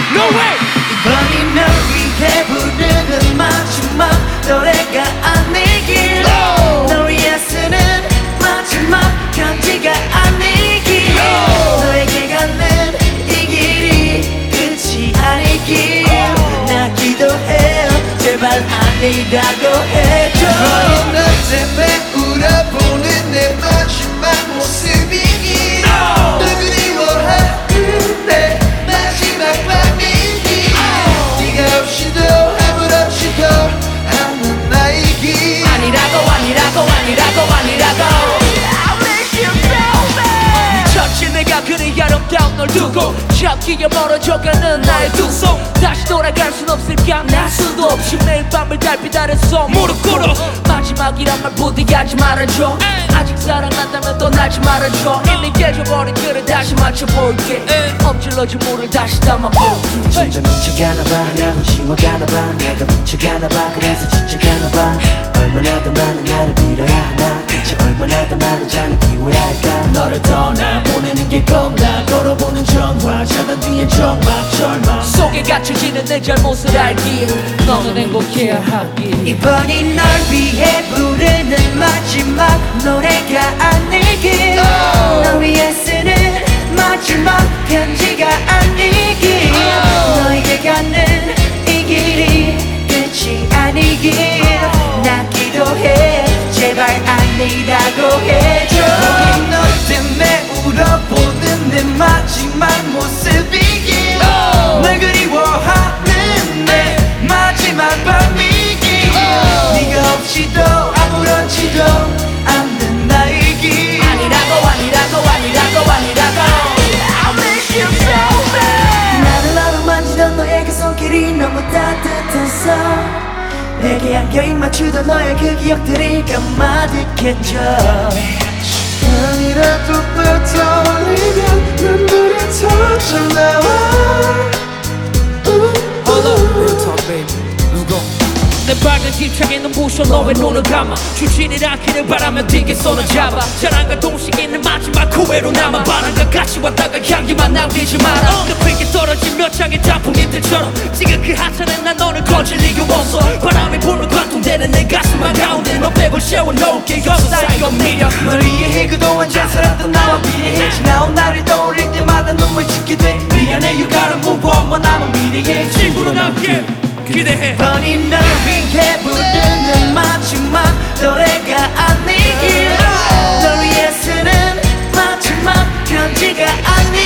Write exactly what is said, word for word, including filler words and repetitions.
No way. 이번이 널 위해 부르는 마지막 노래가 아니길 No. 널 위해 쓰는 마지막 편지가 아니길 No. 너에게 가는 이 길이 끝이 아니길 나 기도해요 제발 아니라고 해줘 너는 나 때문에 울어보는 내 마지막 모습이니 No. 널 그리워하는 내 마지막 밤이니 네가 없이도 아무렇지도 않은 나이기 아니라고 아니라고 아니라고 아니라고 미쳤지 내가 그리 아름다운 널 두고 잡기에 멀어져가는 나의 두 손 다시 돌아갈 순 없을까 날 수도 없이 매일 밤을 달빛 아래서 무릎 꿇어 마지막이란 말 부디하지 말아줘 아직 사랑한다면 떠나지 말아줘 이미 깨져버린 글을 다시 맞춰볼게 엎질러진 물을 다시 담아볼게 진짜 미쳐가나봐 나도 지워가나봐 내가 미쳐가나봐 그래서 지쳐가나봐 얼마나 더 많은 나를 빌어야 하나 대체 얼마나 더 많은 잠을 비워야 할까 너를 떠나보내는 게 겁나 걸어보는 전화 차단 뒤에 정막 절망 속에 갇혀지는 내 잘못을 알기에 너는 행복해야 하길 이번이 널 위해 부르는 마지막 노래가 아니길 널 위해 쓰는 마지막 편지가 아니길 너에게 가는 이 길이 끝이 아니길 나 기도해 제발 아니라고 해줘 너 때문에 울어보는 내 마지막 모습이기 널 그리워하는 내 마지막 밤이기 네가 없이도 아무렇지도 않는 나이기 아니라고 아니라고 아니라고 아니라고 I miss you so bad 나를 나로 만지던 너의 그 손길이 너무 따뜻했어 내게 안겨 입맞추던 너의 그 기억들이 가마득해져 아니라도 널 떠올리면 눈물이 터져 나와 Hold up, real talk baby 누구 내 밝은 집창에 눈부셔 너의 눈을 감아 주지를 않기를 바라며 되게 손을 잡아 사랑과 동시에 내 마지막 후회로 남아 바람과 같이 왔다가 향기만 남기지 마라 급하게 떨어진 몇 장의 단풍잎들처럼 지금 그 하찮은 난 너를 거질 이유 없어 바람이 부는 관통되는 내 가슴 한가운데 너 백을 세워놓을게 여섯 사이가 미련 널 이해해 그동안 잘 살았던 나와 비례해 지나온 나를 떠올릴 때마다 눈물 짓게 돼 미안해 you gotta move on 뭐 남은 미래에 친구로 남게 기대해 이번이 널 위해 부르는 마지막 노래가 아니길 널 위해 쓰는 마지막 편지가 아니길